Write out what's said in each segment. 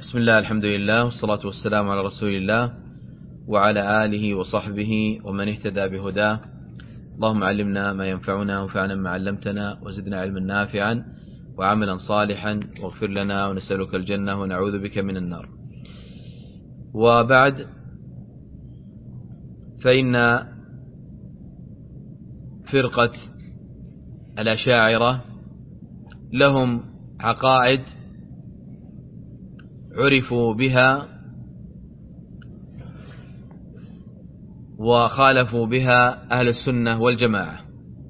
بسم الله، الحمد لله، والصلاة والسلام على رسول الله وعلى آله وصحبه ومن اهتدى بهداه. اللهم علمنا ما ينفعنا وانفعنا ما علمتنا وزدنا علما نافعا وعملا صالحا واغفر لنا ونسألك الجنة ونعوذ بك من النار. وبعد، فإن فرقة الأشاعرة لهم عقائد عرفوا بها وخالفوا بها أهل السنة والجماعة.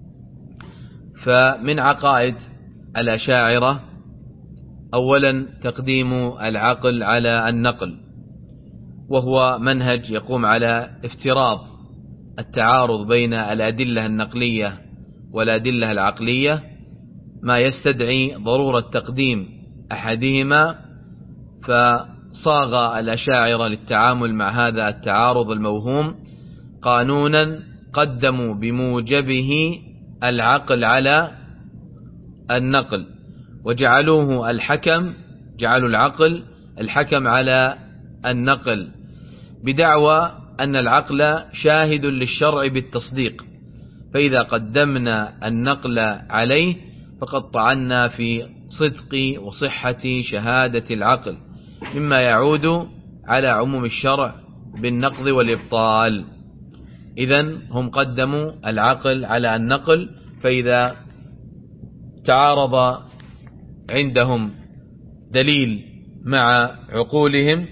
فمن عقائد الأشاعرة أولا تقديم العقل على النقل، وهو منهج يقوم على افتراض التعارض بين الأدلة النقلية والأدلة العقلية، ما يستدعي ضرورة تقديم أحدهما. فصاغ الأشاعرة للتعامل مع هذا التعارض الموهوم قانونا قدموا بموجبه العقل على النقل، وجعلوه جعلوا العقل الحكم على النقل، بدعوى أن العقل شاهد للشرع بالتصديق، فإذا قدمنا النقل عليه فقد طعنا في صدق وصحة شهادة العقل، مما يعود على عموم الشرع بالنقض والإبطال. إذن هم قدموا العقل على النقل، فإذا تعارض عندهم دليل مع عقولهم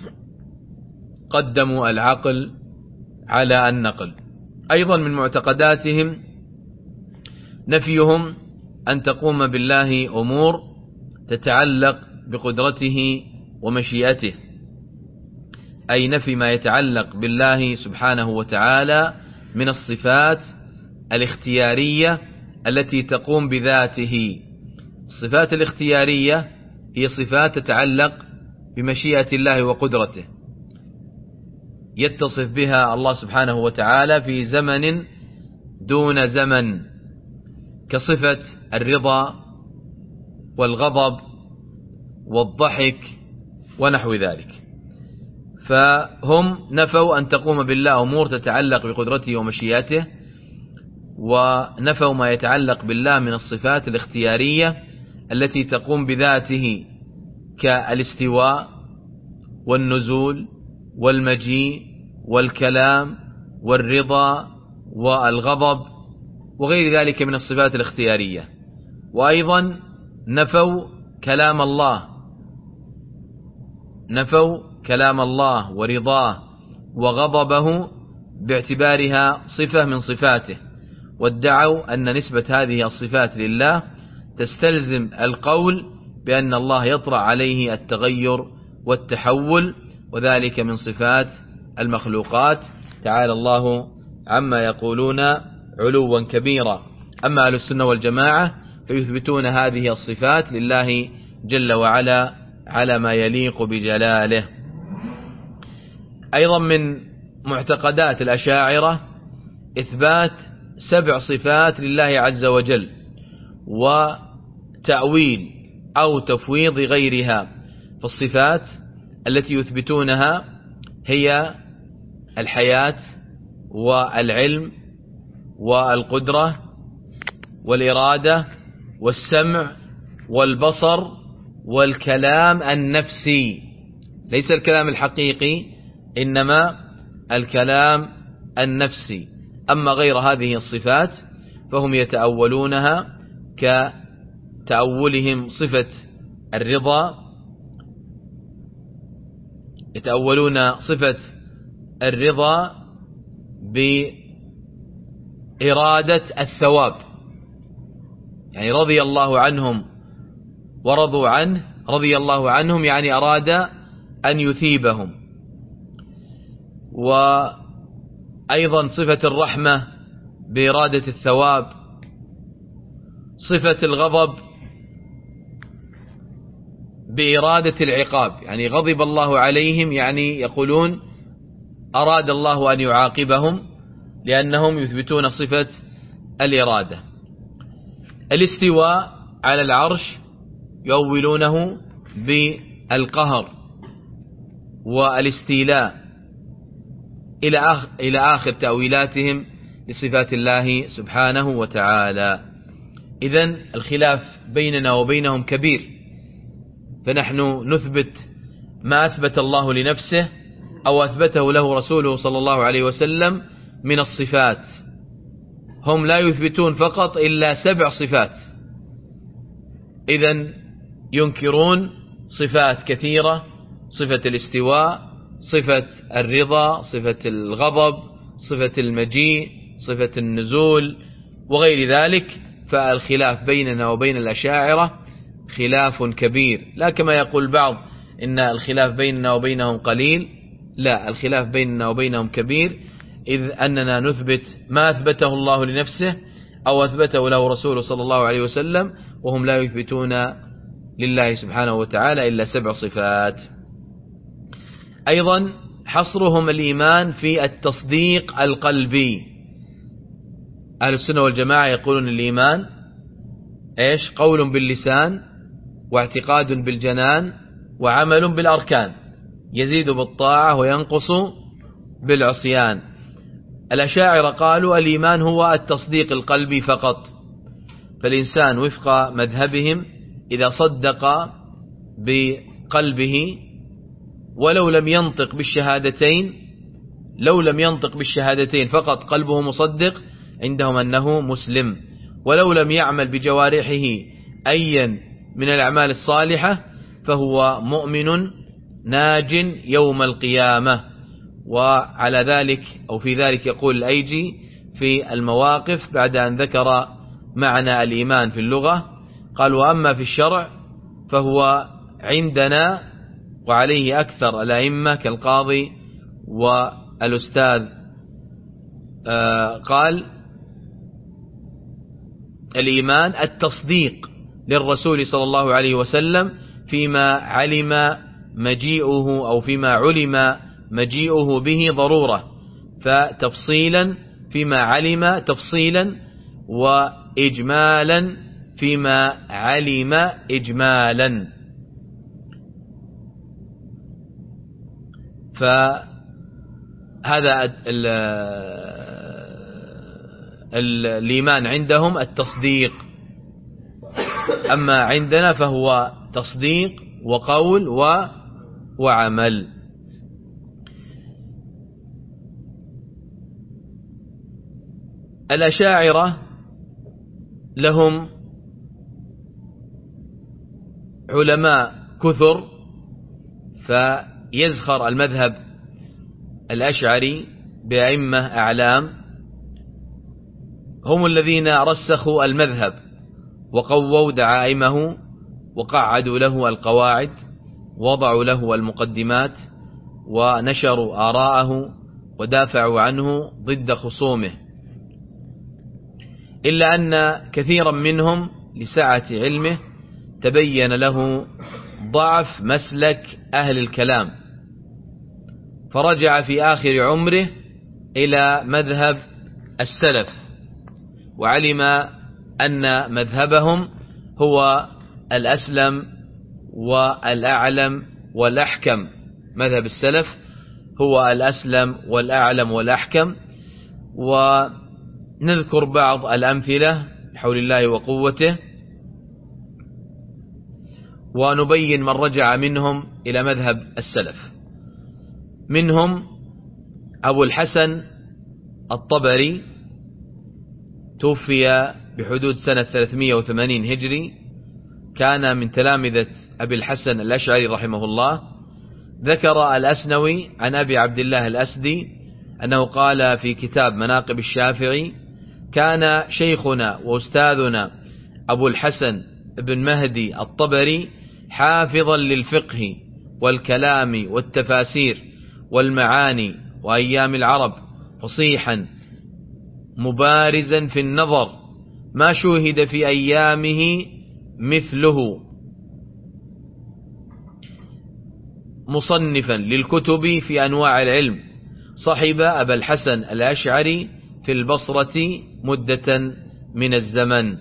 قدموا العقل على النقل. أيضا من معتقداتهم نفيهم أن تقوم بالله أمور تتعلق بقدرته ومشيئته، أي نفي ما يتعلق بالله سبحانه وتعالى من الصفات الاختيارية التي تقوم بذاته. الصفات الاختيارية هي صفات تتعلق بمشيئة الله وقدرته، يتصف بها الله سبحانه وتعالى في زمن دون زمن، كصفة الرضا والغضب والضحك ونحو ذلك. فهم نفوا أن تقوم بالله أمور تتعلق بقدرته ومشيئته، ونفوا ما يتعلق بالله من الصفات الاختيارية التي تقوم بذاته، كالاستواء والنزول والمجيء والكلام والرضا والغضب وغير ذلك من الصفات الاختيارية. وأيضا نفوا كلام الله ورضاه وغضبه باعتبارها صفة من صفاته، وادعوا أن نسبة هذه الصفات لله تستلزم القول بأن الله يطرأ عليه التغير والتحول، وذلك من صفات المخلوقات، تعالى الله عما يقولون علوا كبيرا. أما أهل السنة والجماعة فيثبتون هذه الصفات لله جل وعلا على ما يليق بجلاله. أيضا من معتقدات الأشاعرة إثبات 7 صفات لله عز وجل، وتأويل أو تفويض غيرها. فالصفات التي يثبتونها هي الحياة والعلم والقدرة والإرادة والسمع والبصر والكلام النفسي، ليس الكلام الحقيقي إنما الكلام النفسي. أما غير هذه الصفات فهم يتأولونها كتأولهم صفة الرضا، يتأولون صفة الرضا بإرادة الثواب، يعني رضي الله عنهم ورضوا عنه، رضي الله عنهم يعني أراد أن يثيبهم. وأيضا صفة الرحمة بإرادة الثواب، صفة الغضب بإرادة العقاب، يعني غضب الله عليهم، يعني يقولون أراد الله أن يعاقبهم لأنهم يثبتون صفة الإرادة. الاستواء على العرش يؤولونه بالقهر، والاستيلاء إلى آخر تأويلاتهم لصفات الله سبحانه وتعالى. إذن الخلاف بيننا وبينهم كبير، فنحن نثبت ما أثبت الله لنفسه أو أثبته له رسوله صلى الله عليه وسلم من الصفات. هم لا يثبتون فقط إلا 7 صفات، إذن ينكرون صفات كثيرة: صفة الاستواء، صفة الرضا، صفة الغضب، صفة المجيء، صفة النزول وغير ذلك. فالخلاف بيننا وبين الأشاعرة خلاف كبير، لا كما يقول بعض إن الخلاف بيننا وبينهم قليل، لا، الخلاف بيننا وبينهم كبير، إذ أننا نثبت ما أثبته الله لنفسه أو أثبته له رسوله صلى الله عليه وسلم، وهم لا يثبتون لله سبحانه وتعالى إلا 7 صفات. أيضا حصرهم الإيمان في التصديق القلبي. أهل السنة والجماعة يقولون الإيمان إيش؟ قول باللسان، واعتقاد بالجنان، وعمل بالأركان، يزيد بالطاعة وينقص بالعصيان. الأشاعرة قالوا الإيمان هو التصديق القلبي فقط، فالإنسان وفق مذهبهم إذا صدق بقلبه ولو لم ينطق بالشهادتين، لو لم ينطق بالشهادتين فقط قلبه مصدق، عندهم أنه مسلم، ولو لم يعمل بجوارحه أيا من الأعمال الصالحة فهو مؤمن ناج يوم القيامة. وعلى ذلك أو في ذلك يقول الأيجي في المواقف بعد أن ذكر معنى الإيمان في اللغة، قال: وأما في الشرع فهو عندنا وعليه أكثر الأئمة كالقاضي والأستاذ، قال: الإيمان التصديق للرسول صلى الله عليه وسلم فيما علم مجيئه أو فيما علم مجيئه به ضرورة، فتفصيلا فيما علم تفصيلا، وإجمالا فيما علم إجمالا. فهذا الإيمان عندهم التصديق، أما عندنا فهو تصديق وقول وعمل. الأشاعرة لهم علماء كثر، فيزخر المذهب الأشعري بأئمة أعلام هم الذين رسخوا المذهب وقووا دعائمه وقعدوا له القواعد، وضعوا له المقدمات، ونشروا آراءه ودافعوا عنه ضد خصومه، إلا أن كثيرا منهم لسعة علمه تبين له ضعف مسلك أهل الكلام، فرجع في آخر عمره إلى مذهب السلف، وعلم أن مذهبهم هو الأسلم والأعلم والأحكم. مذهب السلف هو الأسلم والأعلم والأحكم. ونذكر بعض الأمثلة بحول الله وقوته، ونبين من رجع منهم إلى مذهب السلف. منهم أبو الحسن الطبري، توفي بحدود سنة 380 هجري، كان من تلامذة أبي الحسن الأشعري رحمه الله. ذكر الأسنوي عن أبي عبد الله الأسدي أنه قال في كتاب مناقب الشافعي: كان شيخنا وأستاذنا أبو الحسن بن مهدي الطبري حافظا للفقه والكلام والتفاسير والمعاني وأيام العرب، فصيحا مبارزا في النظر، ما شوهد في أيامه مثله، مصنفا للكتب في أنواع العلم، صحب أبا الحسن الأشعري في البصرة مدة من الزمن.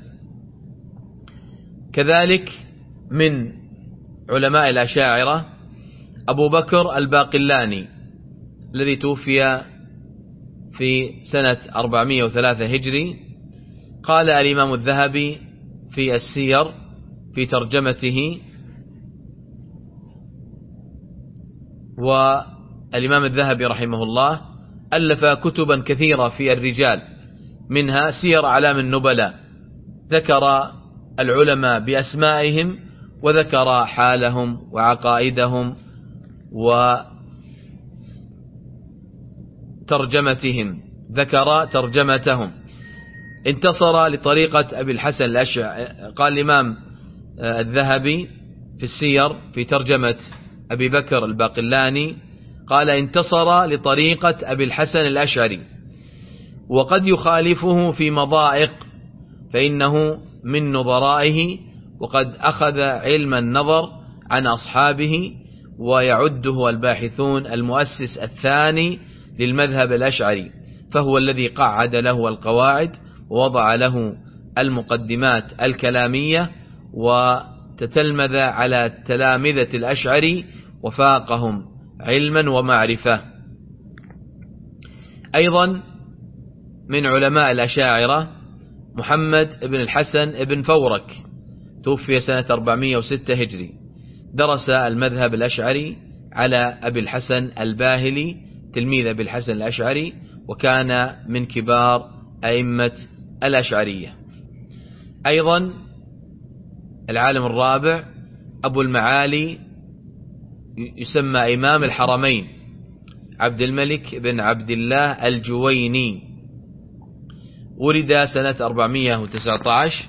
كذلك من علماء الأشاعرة أبو بكر الباقلاني الذي توفي في سنة 403 هجري. قال الإمام الذهبي في السير في ترجمته، والإمام الذهبي رحمه الله ألف كتبا كثيرة في الرجال، منها سير أعلام النبلاء، ذكر العلماء بأسمائهم وذكر حالهم وعقائدهم وترجمتهم، ذكر ترجمتهم. انتصر لطريقة أبي الحسن الأشعري. قال الإمام الذهبي في السير في ترجمة أبي بكر الباقلاني، قال انتصر لطريقة أبي الحسن الأشعري، وقد يخالفه في مضائق فإنه من نظرائه، وقد أخذ علم النظر عن أصحابه، ويعده الباحثون المؤسس الثاني للمذهب الأشعري، فهو الذي قعد له القواعد ووضع له المقدمات الكلامية، وتتلمذ على تلامذة الأشعري وفاقهم علما ومعرفة. أيضا من علماء الأشاعرة محمد بن الحسن بن فورك، توفي سنة 406 هجري، درس المذهب الأشعري على أبي الحسن الباهلي تلميذ أبي الحسن الأشعري، وكان من كبار أئمة الأشعرية. أيضا العالم الرابع أبو المعالي، يسمى إمام الحرمين، عبد الملك بن عبد الله الجويني، ولد سنة 419،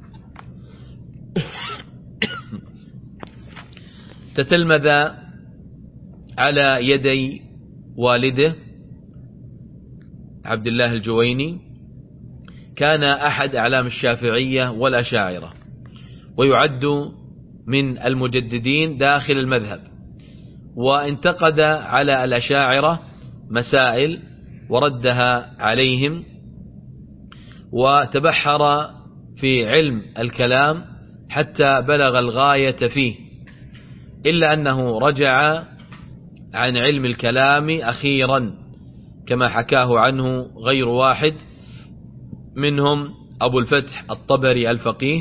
تتلمذ على يدي والده عبد الله الجويني، كان أحد أعلام الشافعية والأشاعرة، ويعد من المجددين داخل المذهب، وانتقد على الأشاعرة مسائل وردها عليهم، وتبحر في علم الكلام حتى بلغ الغاية فيه، إلا أنه رجع عن علم الكلام أخيرا كما حكاه عنه غير واحد، منهم أبو الفتح الطبري الفقيه.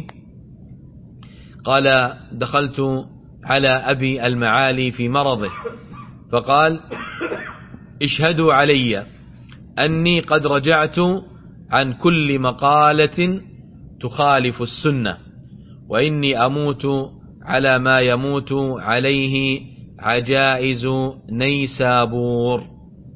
قال دخلت على أبي المعالي في مرضه فقال اشهدوا علي أني قد رجعت عن كل مقالة تخالف السنة، وإني أموت على ما يموت عليه عجائز نيسابور.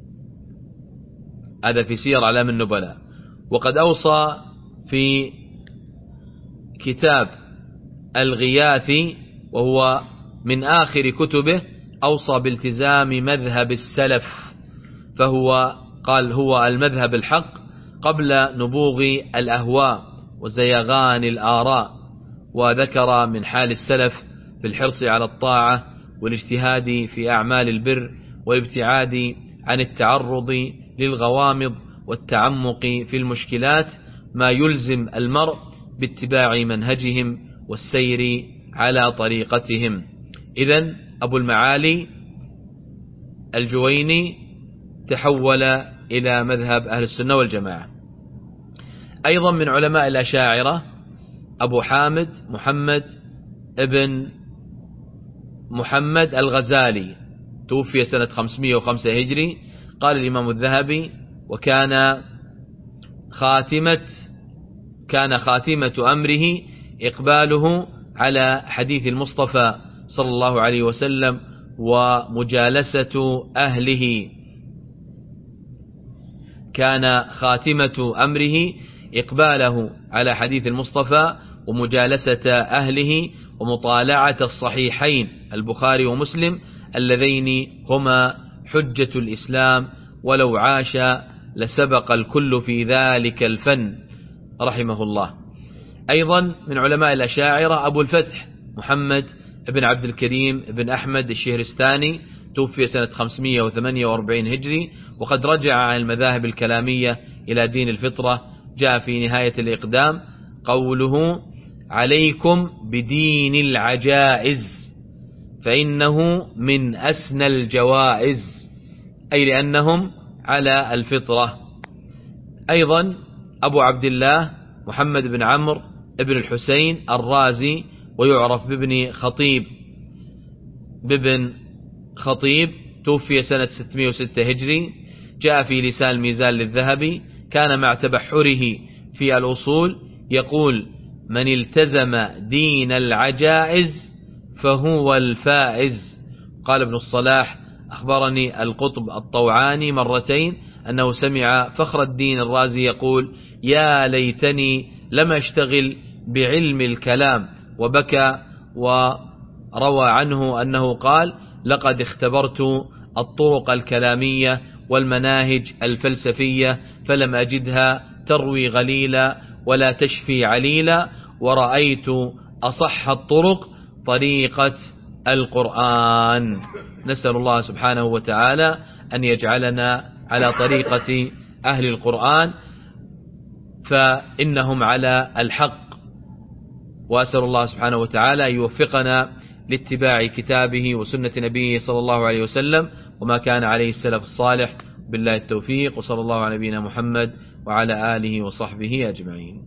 هذا في سير أعلام النبلاء. وقد أوصى في كتاب الغياثي، وهو من آخر كتبه، أوصى بالتزام مذهب السلف، فهو قال هو المذهب الحق قبل نبوغ الأهواء وزيغان الآراء، وذكر من حال السلف في الحرص على الطاعة والاجتهاد في أعمال البر والابتعاد عن التعرض للغوامض والتعمق في المشكلات، ما يلزم المرء باتباع منهجهم والسير على طريقتهم. إذن أبو المعالي الجويني تحول إلى مذهب أهل السنة والجماعة. أيضا من علماء الأشاعرة أبو حامد محمد ابن محمد الغزالي، توفي سنة 505 هجري. قال الإمام الذهبي وكان خاتمة أمره إقباله على حديث المصطفى صلى الله عليه وسلم ومجالسة أهله. كان خاتمة أمره إقباله على حديث المصطفى ومجالسة أهله ومطالعة الصحيحين البخاري ومسلم اللذين هما حجة الإسلام، ولو عاش لسبق الكل في ذلك الفن رحمه الله. أيضا من علماء الأشاعرة أبو الفتح محمد بن عبد الكريم بن أحمد الشهرستاني، توفي سنة 548 هجري، وقد رجع عن المذاهب الكلامية إلى دين الفطرة. جاء في نهاية الإقدام قوله عليكم بدين العجائز، فإنه من أسنى الجوائز، أي لأنهم على الفطرة. أيضا أبو عبد الله محمد بن عمرو بن الحسين الرازي، ويعرف بابن خطيب، توفي سنة 606 هجري، جاء في لسان الميزان للذهبي، كان مع تبحره في الأصول يقول: من التزم دين العجائز فهو الفائز. قال ابن الصلاح: أخبرني القطب الطوعاني مرتين أنه سمع فخر الدين الرازي يقول: يا ليتني لم أشتغل بعلم الكلام، وبكى. وروى عنه أنه قال: لقد اختبرت الطرق الكلامية والمناهج الفلسفية فلم أجدها تروي غليلا ولا تشفي عليلا، ورأيت أصح الطرق طريقة القرآن. نسأل الله سبحانه وتعالى أن يجعلنا على طريقة أهل القرآن، فإنهم على الحق، وأسأل الله سبحانه وتعالى أن يوفقنا لاتباع كتابه وسنة نبيه صلى الله عليه وسلم وما كان عليه السلف الصالح. بالله التوفيق، وصلى الله على نبينا محمد وعلى آله وصحبه أجمعين.